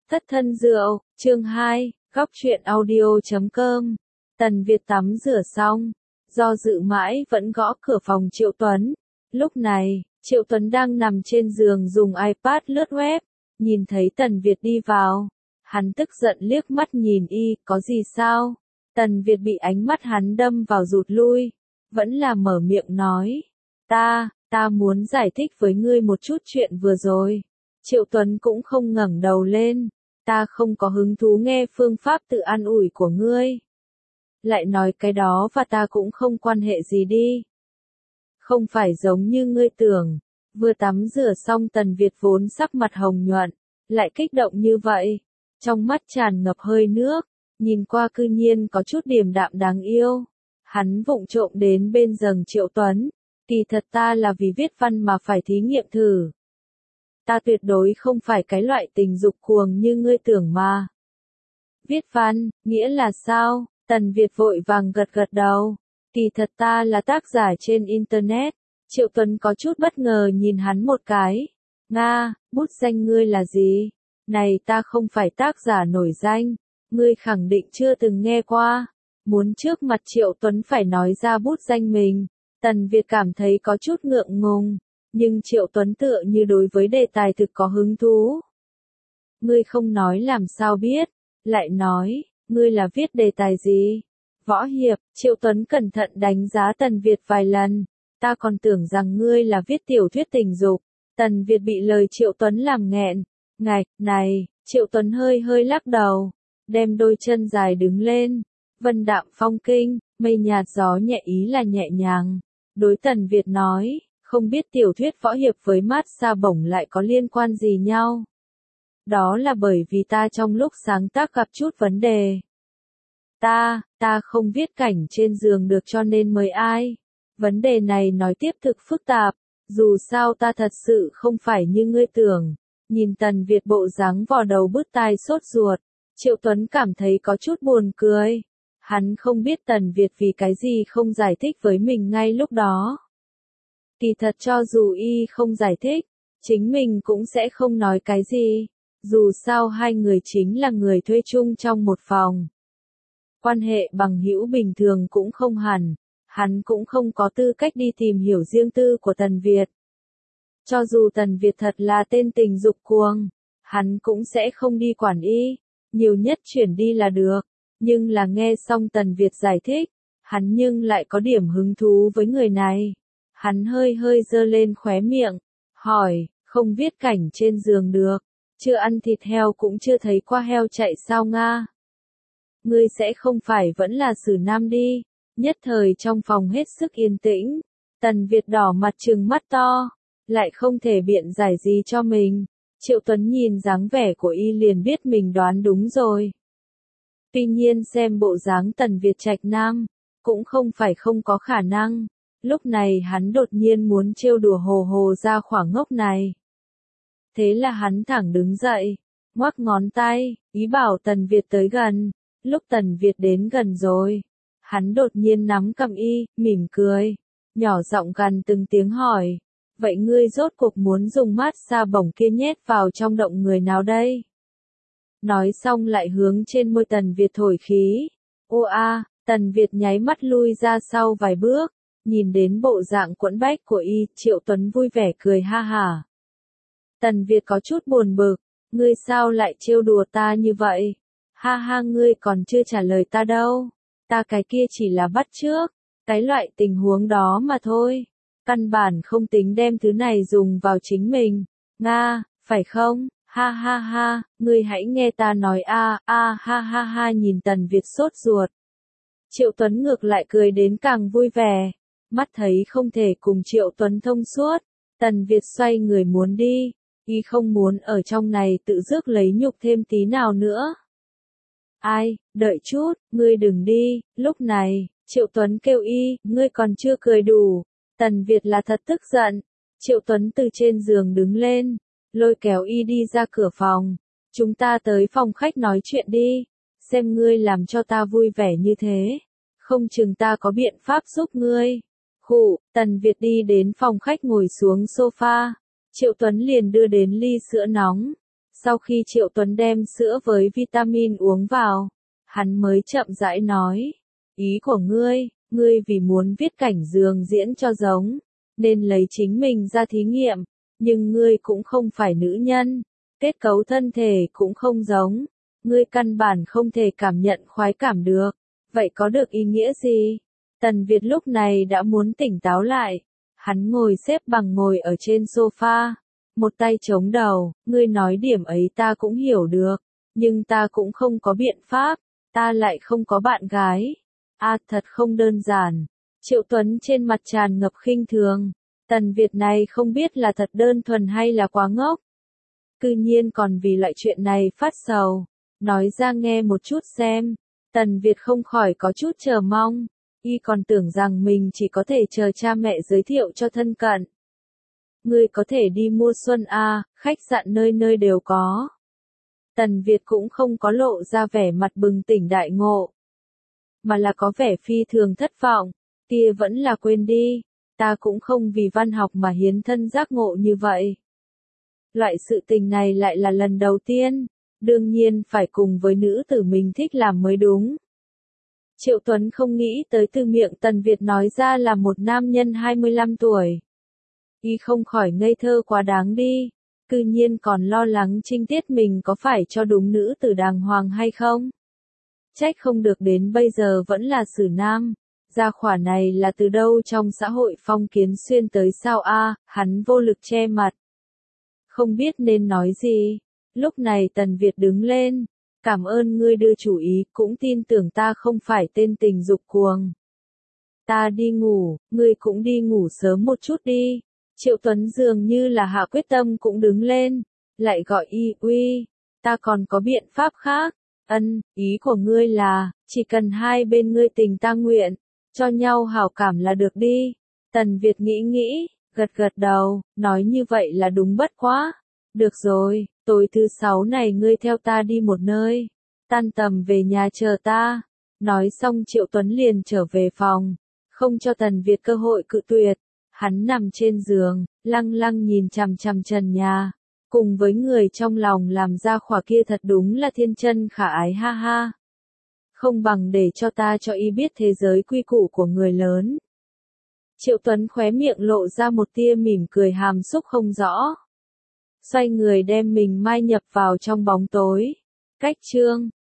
Thất thân rượu, chương 2, góc truyện audio.com. Tần Việt tắm rửa xong, do dự mãi vẫn gõ cửa phòng Triệu Tuấn. Lúc này, Triệu Tuấn đang nằm trên giường dùng iPad lướt web, nhìn thấy Tần Việt đi vào. Hắn tức giận liếc mắt nhìn y, có gì sao? Tần Việt bị ánh mắt hắn đâm vào rụt lui, vẫn là mở miệng nói. Ta muốn giải thích với ngươi một chút chuyện vừa rồi. Triệu Tuấn cũng không ngẩng đầu lên. Ta không có hứng thú nghe phương pháp tự an ủi của ngươi. Lại nói cái đó và ta cũng không quan hệ gì đi. Không phải giống như ngươi tưởng. Vừa tắm rửa xong Tần Việt vốn sắc mặt hồng nhuận, lại kích động như vậy. Trong mắt tràn ngập hơi nước, nhìn qua cư nhiên có chút điềm đạm đáng yêu. Hắn vụng trộm đến bên giường Triệu Tuấn. Kỳ thật ta là vì viết văn mà phải thí nghiệm thử. Ta tuyệt đối không phải cái loại tình dục cuồng như ngươi tưởng mà. Viết văn, nghĩa là sao? Tần Việt vội vàng gật gật đầu. Kỳ thật ta là tác giả trên Internet. Triệu Tuấn có chút bất ngờ nhìn hắn một cái. Nga, bút danh ngươi là gì? Này ta không phải tác giả nổi danh. Ngươi khẳng định chưa từng nghe qua. Muốn trước mặt Triệu Tuấn phải nói ra bút danh mình. Tần Việt cảm thấy có chút ngượng ngùng. Nhưng Triệu Tuấn tựa như đối với đề tài thực có hứng thú. Ngươi không nói làm sao biết, lại nói, ngươi là viết đề tài gì? Võ hiệp, Triệu Tuấn cẩn thận đánh giá Tần Việt vài lần, ta còn tưởng rằng ngươi là viết tiểu thuyết tình dục. Tần Việt bị lời Triệu Tuấn làm nghẹn, này, Triệu Tuấn hơi lắc đầu, đem đôi chân dài đứng lên, vân đạm phong kinh, mây nhạt gió nhẹ ý là nhẹ nhàng, đối Tần Việt nói. Không biết tiểu thuyết võ hiệp với mát xa bổng lại có liên quan gì nhau. Đó là bởi vì ta trong lúc sáng tác gặp chút vấn đề. Ta không viết cảnh trên giường được cho nên mời ai. Vấn đề này nói tiếp thực phức tạp, dù sao ta thật sự không phải như ngươi tưởng. Nhìn Tần Việt bộ dáng vò đầu bứt tai sốt ruột, Triệu Tuấn cảm thấy có chút buồn cười. Hắn không biết Tần Việt vì cái gì không giải thích với mình ngay lúc đó. Kỳ thật cho dù y không giải thích, chính mình cũng sẽ không nói cái gì. Dù sao hai người chính là người thuê chung trong một phòng. Quan hệ bằng hữu bình thường cũng không hẳn, hắn cũng không có tư cách đi tìm hiểu riêng tư của Tần Việt. Cho dù Tần Việt thật là tên tình dục cuồng, hắn cũng sẽ không đi quản y, nhiều nhất chuyển đi là được. Nhưng là nghe xong Tần Việt giải thích, hắn nhưng lại có điểm hứng thú với người này. Hắn hơi giơ lên khóe miệng, hỏi, không viết cảnh trên giường được, chưa ăn thịt heo cũng chưa thấy qua heo chạy sao Nga? Ngươi sẽ không phải vẫn là Sử Nam đi? Nhất thời trong phòng hết sức yên tĩnh, Tần Việt đỏ mặt trừng mắt to, lại không thể biện giải gì cho mình. Triệu Tuấn nhìn dáng vẻ của y liền biết mình đoán đúng rồi. Tuy nhiên xem bộ dáng Tần Việt trạch nam, cũng không phải không có khả năng. Lúc này hắn đột nhiên muốn trêu đùa hồ ra khỏa ngốc này. Thế là hắn thẳng đứng dậy, ngoắc ngón tay, ý bảo Tần Việt tới gần. Lúc Tần Việt đến gần rồi, hắn đột nhiên nắm cầm y, mỉm cười, nhỏ giọng gần từng tiếng hỏi. Vậy ngươi rốt cuộc muốn dùng mát xa bổng kia nhét vào trong động người nào đây? Nói xong lại hướng trên môi Tần Việt thổi khí. Ô a, Tần Việt nháy mắt lui ra sau vài bước. Nhìn đến bộ dạng quẫn bách của y, Triệu Tuấn vui vẻ cười ha hả. Tần Việt có chút buồn bực, ngươi sao lại trêu đùa ta như vậy? Ha ha, ngươi còn chưa trả lời ta đâu. Ta cái kia chỉ là bắt chước, cái loại tình huống đó mà thôi. Căn bản không tính đem thứ này dùng vào chính mình. Nga, phải không? Ha ha ha, ngươi hãy nghe ta nói ha ha ha nhìn Tần Việt sốt ruột. Triệu Tuấn ngược lại cười đến càng vui vẻ. Mắt thấy không thể cùng Triệu Tuấn thông suốt, Tần Việt xoay người muốn đi, y không muốn ở trong này tự rước lấy nhục thêm tí nào nữa. Ai, đợi chút, ngươi đừng đi. Lúc này, Triệu Tuấn kêu y, ngươi còn chưa cười đủ. Tần Việt là thật tức giận. Triệu Tuấn từ trên giường đứng lên, lôi kéo y đi ra cửa phòng. Chúng ta tới phòng khách nói chuyện đi, xem ngươi làm cho ta vui vẻ như thế, không chừng ta có biện pháp giúp ngươi. Tần Việt đi đến phòng khách ngồi xuống sofa. Triệu Tuấn liền đưa đến ly sữa nóng. Sau khi Triệu Tuấn đem sữa với vitamin uống vào, hắn mới chậm rãi nói, ý của ngươi vì muốn viết cảnh giường diễn cho giống, nên lấy chính mình ra thí nghiệm, nhưng ngươi cũng không phải nữ nhân, kết cấu thân thể cũng không giống, ngươi căn bản không thể cảm nhận khoái cảm được, vậy có được ý nghĩa gì? Tần Việt lúc này đã muốn tỉnh táo lại, hắn ngồi xếp bằng ngồi ở trên sofa, một tay chống đầu, ngươi nói điểm ấy ta cũng hiểu được, nhưng ta cũng không có biện pháp, ta lại không có bạn gái. Thật không đơn giản. Triệu Tuấn trên mặt tràn ngập khinh thường, Tần Việt này không biết là thật đơn thuần hay là quá ngốc. Cư nhiên còn vì loại chuyện này phát sầu, nói ra nghe một chút xem. Tần Việt không khỏi có chút chờ mong, y còn tưởng rằng mình chỉ có thể chờ cha mẹ giới thiệu cho thân cận. Ngươi có thể đi mua xuân khách sạn nơi nơi đều có. Tần Việt cũng không có lộ ra vẻ mặt bừng tỉnh đại ngộ, mà là có vẻ phi thường thất vọng, kia vẫn là quên đi, ta cũng không vì văn học mà hiến thân giác ngộ như vậy. Loại sự tình này lại là lần đầu tiên, đương nhiên phải cùng với nữ tử mình thích làm mới đúng. Triệu Tuấn không nghĩ tới từ miệng Tần Việt nói ra là một nam nhân 25 tuổi. Y không khỏi ngây thơ quá đáng đi, cư nhiên còn lo lắng trinh tiết mình có phải cho đúng nữ tử đàng hoàng hay không. Trách không được đến bây giờ vẫn là xử nam, gia khỏa này là từ đâu trong xã hội phong kiến xuyên tới sao hắn vô lực che mặt. Không biết nên nói gì, lúc này Tần Việt đứng lên, cảm ơn ngươi đưa chủ ý, cũng tin tưởng ta không phải tên tình dục cuồng. Ta đi ngủ, ngươi cũng đi ngủ sớm một chút đi. Triệu Tuấn dường như là hạ quyết tâm cũng đứng lên, lại gọi y, uy, ta còn có biện pháp khác. Ý của ngươi là, chỉ cần hai bên ngươi tình ta nguyện, cho nhau hảo cảm là được đi. Tần Việt nghĩ, gật gật đầu, nói như vậy là đúng bất quá. Được rồi, tối thứ 6 này ngươi theo ta đi một nơi, tan tầm về nhà chờ ta. Nói xong Triệu Tuấn liền trở về phòng, không cho Tần Việt cơ hội cự tuyệt. Hắn nằm trên giường, lăng lăng nhìn chằm chằm trần nhà, cùng với người trong lòng làm ra khỏa kia thật đúng là thiên chân khả ái ha ha. Không bằng để cho ta cho y biết thế giới quy củ của người lớn. Triệu Tuấn khóe miệng lộ ra một tia mỉm cười hàm xúc không rõ. Xoay người đem mình mai nhập vào trong bóng tối. Cách chương